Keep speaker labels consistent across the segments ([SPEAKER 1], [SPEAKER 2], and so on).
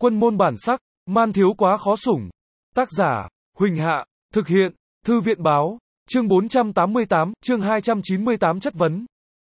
[SPEAKER 1] Quân môn bản sắc, man thiếu quá khó sủng. Tác giả, Huỳnh Hạ, thực hiện, Thư viện báo, chương 488, chương 298 chất vấn.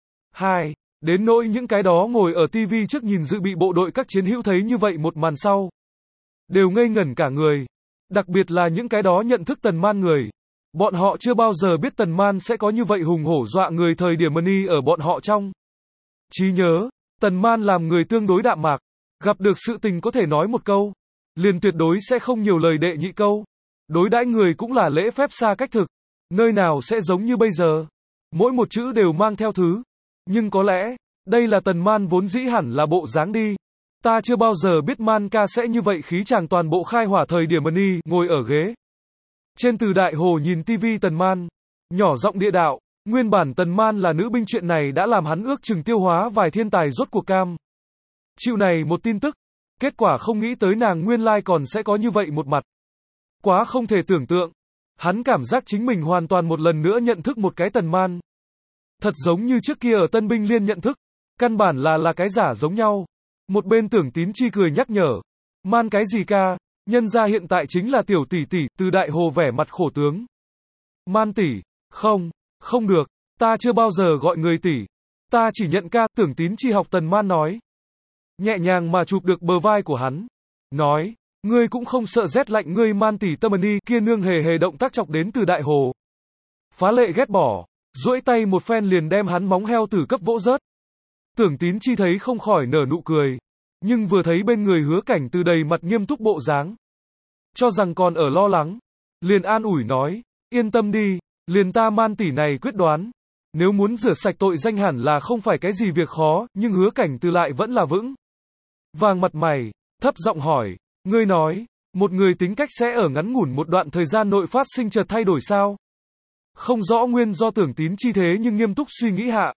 [SPEAKER 1] 2. Đến nỗi những cái đó ngồi ở TV trước nhìn dự bị bộ đội các chiến hữu thấy như vậy một màn sau. Đều ngây ngẩn cả người. Đặc biệt là những cái đó nhận thức Tần Man người. Bọn họ chưa bao giờ biết Tần Man sẽ có như vậy hùng hổ dọa người thời điểm money ở bọn họ trong trí nhớ. Tần Man làm người tương đối đạm mạc. Gặp được sự tình có thể nói một câu. Liền tuyệt đối sẽ không nhiều lời đệ nhị câu. Đối đãi người cũng là lễ phép xa cách thực. Nơi nào sẽ giống như bây giờ. Mỗi một chữ đều mang theo thứ. Nhưng có lẽ, đây là Tần Man vốn dĩ hẳn là bộ dáng đi. Ta chưa bao giờ biết Man ca sẽ như vậy khí chàng toàn bộ khai hỏa thời điểm money ngồi ở ghế. Trên từ đại hồ nhìn TV Tần Man. Nhỏ giọng địa đạo, nguyên bản Tần Man là nữ binh chuyện này đã làm hắn ước chừng tiêu hóa vài thiên tài rốt cuộc cam. Chịu này một tin tức. Kết quả không nghĩ tới nàng nguyên lai còn sẽ có như vậy một mặt. Quá không thể tưởng tượng. Hắn cảm giác chính mình hoàn toàn một lần nữa nhận thức một cái Tần Man. Thật giống như trước kia ở Tân binh liên nhận thức. Căn bản là cái giả giống nhau. Một bên Tưởng Tín Chi cười nhắc nhở. Man cái gì ca, nhân ra hiện tại chính là tiểu tỷ tỷ, từ đại hồ vẻ mặt khổ tướng. Man tỷ, không được, ta chưa bao giờ gọi người tỷ. Ta chỉ nhận ca, Tưởng Tín Chi học Tần Man nói. Nhẹ nhàng mà chụp được bờ vai của hắn. Nói, ngươi cũng không sợ rét lạnh ngươi Man tỷ tâm ni kia nương hề động tác chọc đến từ đại hồ. Phá lệ ghét bỏ, duỗi tay một phen liền đem hắn móng heo tử cấp vỗ rớt. Tưởng Tín Chi thấy không khỏi nở nụ cười. Nhưng vừa thấy bên người Hứa Cảnh từ đầy mặt nghiêm túc bộ dáng. Cho rằng còn ở lo lắng. Liền an ủi nói, yên tâm đi, liền ta Man tỷ này quyết đoán. Nếu muốn rửa sạch tội danh hẳn là không phải cái gì việc khó, nhưng Hứa Cảnh từ lại vẫn là vững. Vàng mặt mày, thấp giọng hỏi, ngươi nói, một người tính cách sẽ ở ngắn ngủn một đoạn thời gian nội phát sinh chợt thay đổi sao? Không rõ nguyên do Tưởng Tín Chi thế nhưng nghiêm túc suy nghĩ hạ.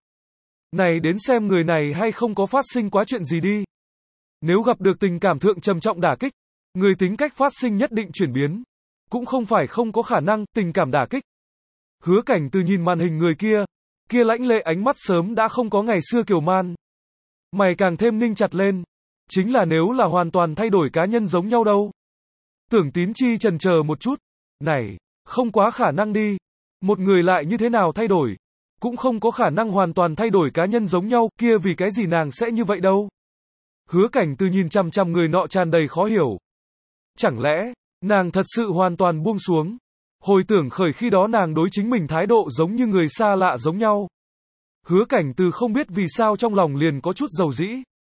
[SPEAKER 1] Này đến xem người này hay không có phát sinh quá chuyện gì đi. Nếu gặp được tình cảm thượng trầm trọng đả kích, người tính cách phát sinh nhất định chuyển biến. Cũng không phải không có khả năng, tình cảm đả kích. Hứa Cảnh từ nhìn màn hình người kia lãnh lệ ánh mắt sớm đã không có ngày xưa kiều man. Mày càng thêm ninh chặt lên. Chính là nếu là hoàn toàn thay đổi cá nhân giống nhau đâu. Tưởng Tín Chi chần chờ một chút. Này, không quá khả năng đi. Một người lại như thế nào thay đổi? Cũng không có khả năng hoàn toàn thay đổi cá nhân giống nhau, kia vì cái gì nàng sẽ như vậy đâu. Hứa Cảnh từ nhìn chằm chằm người nọ tràn đầy khó hiểu. Chẳng lẽ, nàng thật sự hoàn toàn buông xuống. Hồi tưởng khởi khi đó nàng đối chính mình thái độ giống như người xa lạ giống nhau. Hứa Cảnh từ không biết vì sao trong lòng liền có chút dầu dĩ.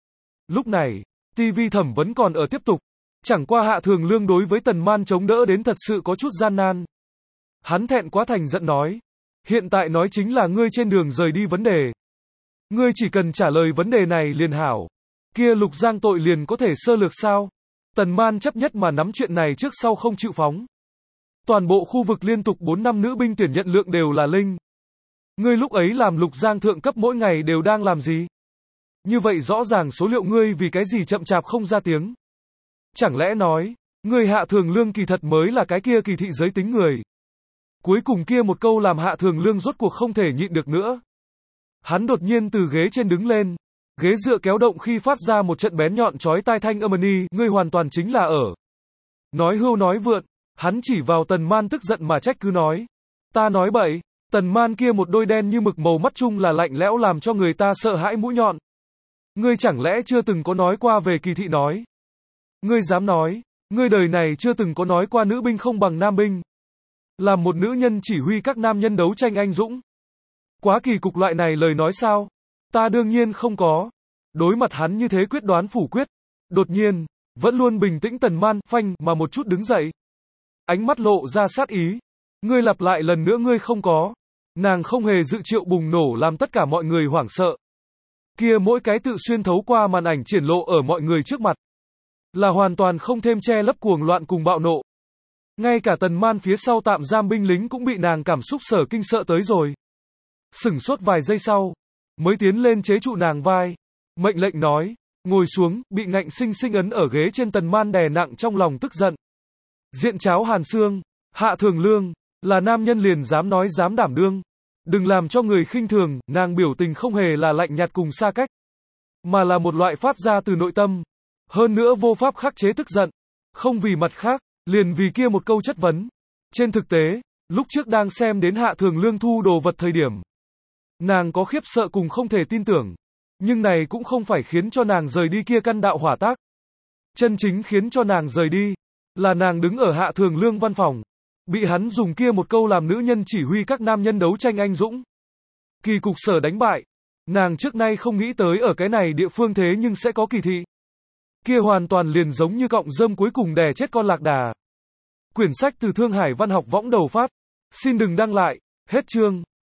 [SPEAKER 1] Lúc này, TV thẩm vấn còn ở tiếp tục. Chẳng qua Hạ Thường Lương đối với Tần Man chống đỡ đến thật sự có chút gian nan. Hắn thẹn quá thành giận nói. Hiện tại nói chính là ngươi trên đường rời đi vấn đề. Ngươi chỉ cần trả lời vấn đề này liền hảo. Kia Lục Giang tội liền có thể sơ lược sao? Tần Man chấp nhất mà nắm chuyện này trước sau không chịu phóng. Toàn bộ khu vực liên tục 4 năm nữ binh tuyển nhận lượng đều là linh. Ngươi lúc ấy làm Lục Giang thượng cấp mỗi ngày đều đang làm gì? Như vậy rõ ràng số liệu ngươi vì cái gì chậm chạp không ra tiếng? Chẳng lẽ nói, ngươi Hạ Thường Lương kỳ thật mới là cái kia kỳ thị giới tính người? Cuối cùng kia một câu làm Hạ Thường Lương rốt cuộc không thể nhịn được nữa. Hắn đột nhiên từ ghế trên đứng lên. Ghế dựa kéo động khi phát ra một trận bén nhọn chói tai thanh âm ni, ngươi hoàn toàn chính là ở. Nói hưu nói vượn, hắn chỉ vào Tần Man tức giận mà trách cứ nói. Ta nói bậy, Tần Man kia một đôi đen như mực màu mắt chung là lạnh lẽo làm cho người ta sợ hãi mũi nhọn. Ngươi chẳng lẽ chưa từng có nói qua về kỳ thị nói? Ngươi dám nói, ngươi đời này chưa từng có nói qua nữ binh không bằng nam binh. Làm một nữ nhân chỉ huy các nam nhân đấu tranh anh dũng. Quá kỳ cục loại này lời nói sao? Ta đương nhiên không có. Đối mặt hắn như thế quyết đoán phủ quyết. Đột nhiên, vẫn luôn bình tĩnh Tần Man phanh mà một chút đứng dậy. Ánh mắt lộ ra sát ý. Ngươi lặp lại lần nữa ngươi không có. Nàng không hề dự triệu bùng nổ làm tất cả mọi người hoảng sợ. Kia mỗi cái tự xuyên thấu qua màn ảnh triển lộ ở mọi người trước mặt. Là hoàn toàn không thêm che lấp cuồng loạn cùng bạo nộ. Ngay cả Tần Man phía sau tạm giam binh lính cũng bị nàng cảm xúc sở kinh sợ tới rồi. Sửng sốt vài giây sau, mới tiến lên chế trụ nàng vai. Mệnh lệnh nói, ngồi xuống, bị ngạnh sinh sinh ấn ở ghế trên Tần Man đè nặng trong lòng tức giận. Diện cháo Hàn Xương, Hạ Thường Lương, là nam nhân liền dám nói dám đảm đương. Đừng làm cho người khinh thường, nàng biểu tình không hề là lạnh nhạt cùng xa cách. Mà là một loại phát ra từ nội tâm. Hơn nữa vô pháp khắc chế tức giận. Không vì mặt khác, liền vì kia một câu chất vấn. Trên thực tế, lúc trước đang xem đến Hạ Thường Lương thu đồ vật thời điểm, nàng có khiếp sợ cùng không thể tin tưởng. Nhưng này cũng không phải khiến cho nàng rời đi kia căn đạo hỏa tác. Chân chính khiến cho nàng rời đi, là nàng đứng ở Hạ Thường Lương văn phòng, bị hắn dùng kia một câu làm nữ nhân chỉ huy các nam nhân đấu tranh anh dũng. Kỳ cục sở đánh bại. Nàng trước nay không nghĩ tới ở cái này địa phương thế nhưng sẽ có kỳ thị. Kia hoàn toàn liền giống như cọng rơm cuối cùng đè chết con lạc đà. Quyển sách từ Thương Hải Văn học võng đầu phát. Xin đừng đăng lại. Hết chương.